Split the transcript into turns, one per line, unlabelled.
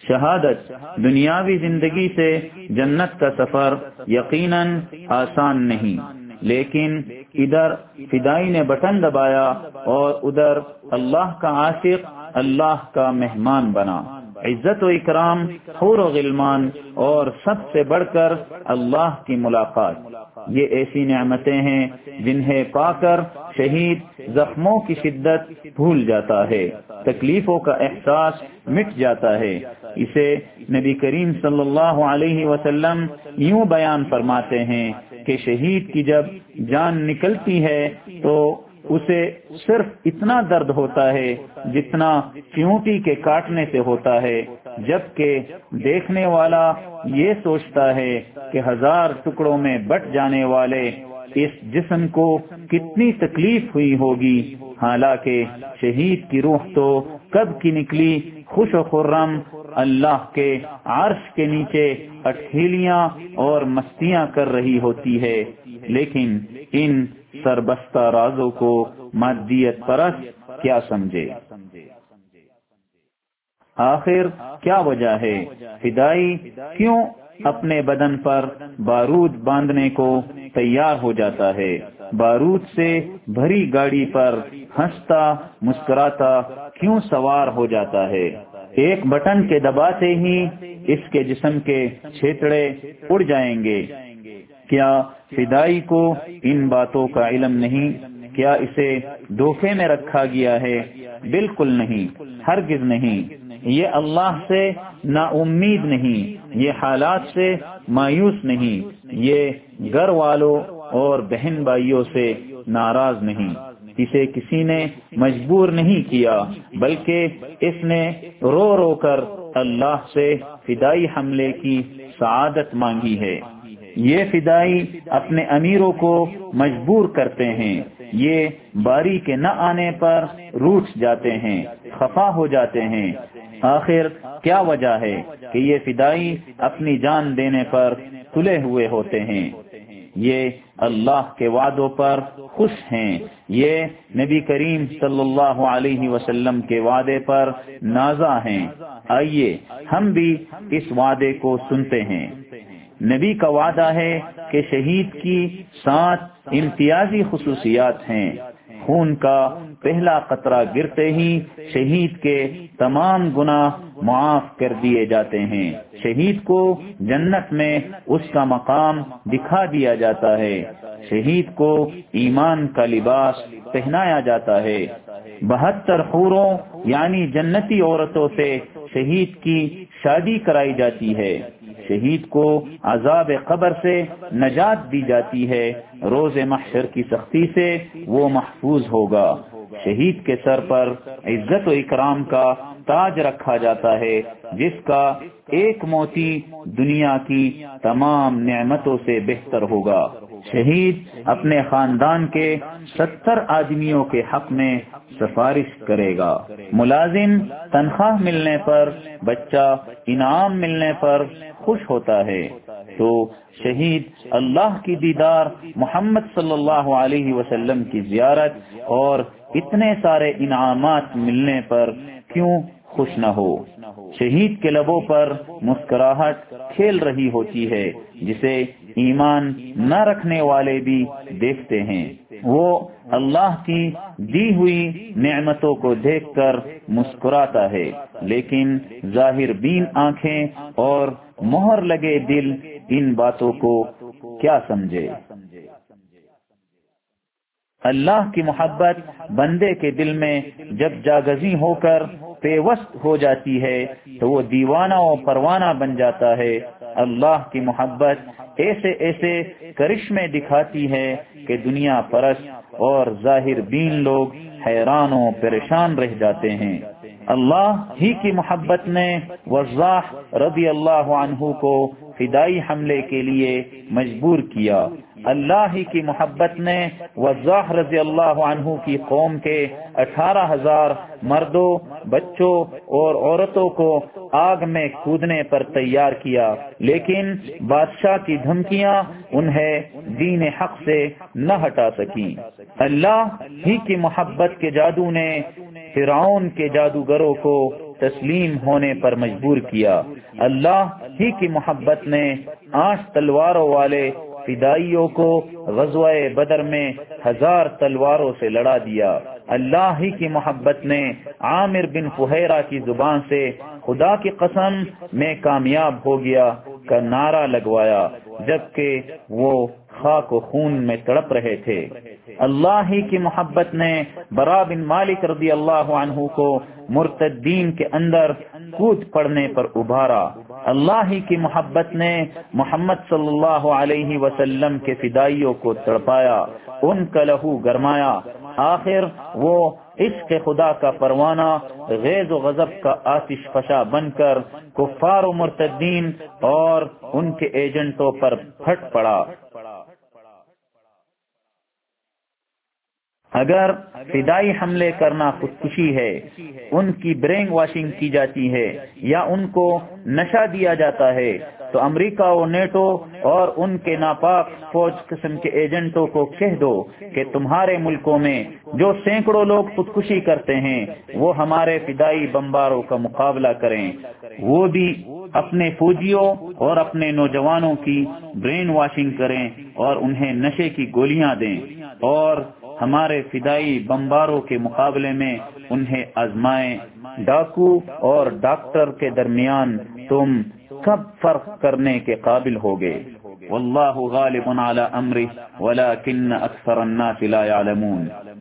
شہادت دنیاوی زندگی سے جنت کا سفر یقیناً آسان نہیں، لیکن ادھر فدائی نے بٹن دبایا اور ادھر اللہ کا عاشق اللہ کا مہمان بنا۔ عزت و اکرام، حور و غلمان، اور سب سے بڑھ کر اللہ کی ملاقات، یہ ایسی نعمتیں ہیں جنہیں پا کر شہید زخموں کی شدت بھول جاتا ہے، تکلیفوں کا احساس مٹ جاتا ہے۔ اسے نبی کریم صلی اللہ علیہ وسلم یوں بیان فرماتے ہیں کہ شہید کی جب جان نکلتی ہے تو اسے صرف اتنا درد ہوتا ہے جتنا چیونٹی کے کاٹنے سے ہوتا ہے، جبکہ دیکھنے والا یہ سوچتا ہے کہ 1000 ٹکڑوں میں بٹ جانے والے اس جسم کو کتنی تکلیف ہوئی ہوگی، حالانکہ شہید کی روح تو کب کی نکلی خوش و خرم اللہ کے عرش کے نیچے اٹھیلیاں اور مستیاں کر رہی ہوتی ہے۔ لیکن ان سربستہ رازوں کو مادیت پرست کیا سمجھے؟ آخر کیا وجہ ہے فدائی کیوں اپنے بدن پر بارود باندھنے کو تیار ہو جاتا ہے؟ بارود سے بھری گاڑی پر ہنستا مسکراتا کیوں سوار ہو جاتا ہے؟ ایک بٹن کے دباتے ہی اس کے جسم کے چھیتڑے اڑ جائیں گے۔ کیا فدائی کو ان باتوں کا علم نہیں؟ کیا اسے دھوکے میں رکھا گیا ہے؟ بالکل نہیں، ہرگز نہیں۔ یہ اللہ سے نا امید نہیں، یہ حالات سے مایوس نہیں، یہ گھر والوں اور بہن بھائیوں سے ناراض نہیں۔ اسے کسی نے مجبور نہیں کیا، بلکہ اس نے رو رو کر اللہ سے فدائی حملے کی سعادت مانگی ہے۔ یہ فدائی اپنے امیروں کو مجبور کرتے ہیں، یہ باری کے نہ آنے پر روٹھ جاتے ہیں، خفا ہو جاتے ہیں۔ آخر کیا وجہ ہے کہ یہ فدائی اپنی جان دینے پر تلے ہوئے ہوتے ہیں؟ یہ اللہ کے وعدوں پر خوش ہیں، یہ نبی کریم صلی اللہ علیہ وسلم کے وعدے پر نازا ہیں۔ آئیے ہم بھی اس وعدے کو سنتے ہیں۔ نبی کا وعدہ ہے کہ شہید کی 7 امتیازی خصوصیات ہیں۔ خون کا پہلا قطرہ گرتے ہی شہید کے تمام گناہ معاف کر دیے جاتے ہیں۔ شہید کو جنت میں اس کا مقام دکھا دیا جاتا ہے۔ شہید کو ایمان کا لباس پہنایا جاتا ہے۔ 72 حوروں یعنی جنتی عورتوں سے شہید کی شادی کرائی جاتی ہے۔ شہید کو عذاب قبر سے نجات دی جاتی ہے، روز محشر کی سختی سے وہ محفوظ ہوگا۔ شہید کے سر پر عزت و اکرام کا تاج رکھا جاتا ہے، جس کا ایک موتی دنیا کی تمام نعمتوں سے بہتر ہوگا۔ شہید اپنے خاندان کے 70 آدمیوں کے حق میں سفارش کرے گا۔ ملازم تنخواہ ملنے پر، بچہ انعام ملنے پر خوش ہوتا ہے، تو شہید اللہ کی دیدار، محمد صلی اللہ علیہ وسلم کی زیارت اور اتنے سارے انعامات ملنے پر کیوں خوش نہ ہو؟ شہید کے لبوں پر مسکراہٹ کھیل رہی ہوتی ہے، جسے ایمان نہ رکھنے والے بھی دیکھتے ہیں۔ وہ اللہ کی دی ہوئی نعمتوں کو دیکھ کر مسکراتا ہے، لیکن ظاہر بین آنکھیں اور مہر لگے دل ان باتوں کو کیا سمجھے؟ اللہ کی محبت بندے کے دل میں جب جاگزی ہو کر پیوست ہو جاتی ہے تو وہ دیوانہ و پروانہ بن جاتا ہے۔ اللہ کی محبت ایسے ایسے کرشمے دکھاتی ہے کہ دنیا پرست اور ظاہر بین لوگ حیران و پریشان رہ جاتے ہیں۔ اللہ ہی کی محبت نے وضاح رضی اللہ عنہ کو فدائی حملے کے لیے مجبور کیا۔ اللہ ہی کی محبت نے وضاح رضی اللہ عنہ کی قوم کے 18,000 مردوں، بچوں اور عورتوں کو آگ میں کودنے پر تیار کیا، لیکن بادشاہ کی دھمکیاں انہیں دین حق سے نہ ہٹا سکیں۔ اللہ ہی کی محبت کے جادو نے فرعون کے جادوگروں کو تسلیم ہونے پر مجبور کیا۔ اللہ ہی کی محبت نے 8 تلواروں والے فدائیوں کو غزوہ بدر میں 1000 تلواروں سے لڑا دیا۔ اللہ ہی کی محبت نے عامر بن فہیرہ کی زبان سے خدا کی قسم میں کامیاب ہو گیا کا نعرہ لگوایا، جبکہ وہ خاک و خون میں تڑپ رہے تھے۔ اللہ ہی کی محبت نے برا بن مالک رضی اللہ عنہ کو مرتدین کے اندر کود پڑنے پر ابھارا۔ اللہ ہی کی محبت نے محمد صلی اللہ علیہ وسلم کے فدائیوں کو تڑپایا، ان کا لہو گرمایا۔ آخر وہ عشق خدا کا پروانہ غیظ و غضب کا آتش فشاں بن کر کفار و مرتدین اور ان کے ایجنٹوں پر پھٹ پڑا۔ اگر فدائی حملے کرنا خودکشی ہے، ان کی برین واشنگ کی جاتی ہے یا ان کو نشہ دیا جاتا ہے، تو امریکہ و نیٹو اور ان کے ناپاک فوج قسم کے ایجنٹوں کو کہہ دو کہ تمہارے ملکوں میں جو سینکڑوں لوگ خودکشی کرتے ہیں وہ ہمارے فدائی بمباروں کا مقابلہ کریں، وہ بھی اپنے فوجیوں اور اپنے نوجوانوں کی برین واشنگ کریں اور انہیں نشے کی گولیاں دیں، اور ہمارے فدائی بمباروں کے مقابلے میں انہیں آزمائیں۔ ڈاکو اور ڈاکٹر کے درمیان تم کب فرق کرنے کے قابل ہوگے؟ واللہ غالب علی امرہ ولکن اکثر الناس لا يعلمون۔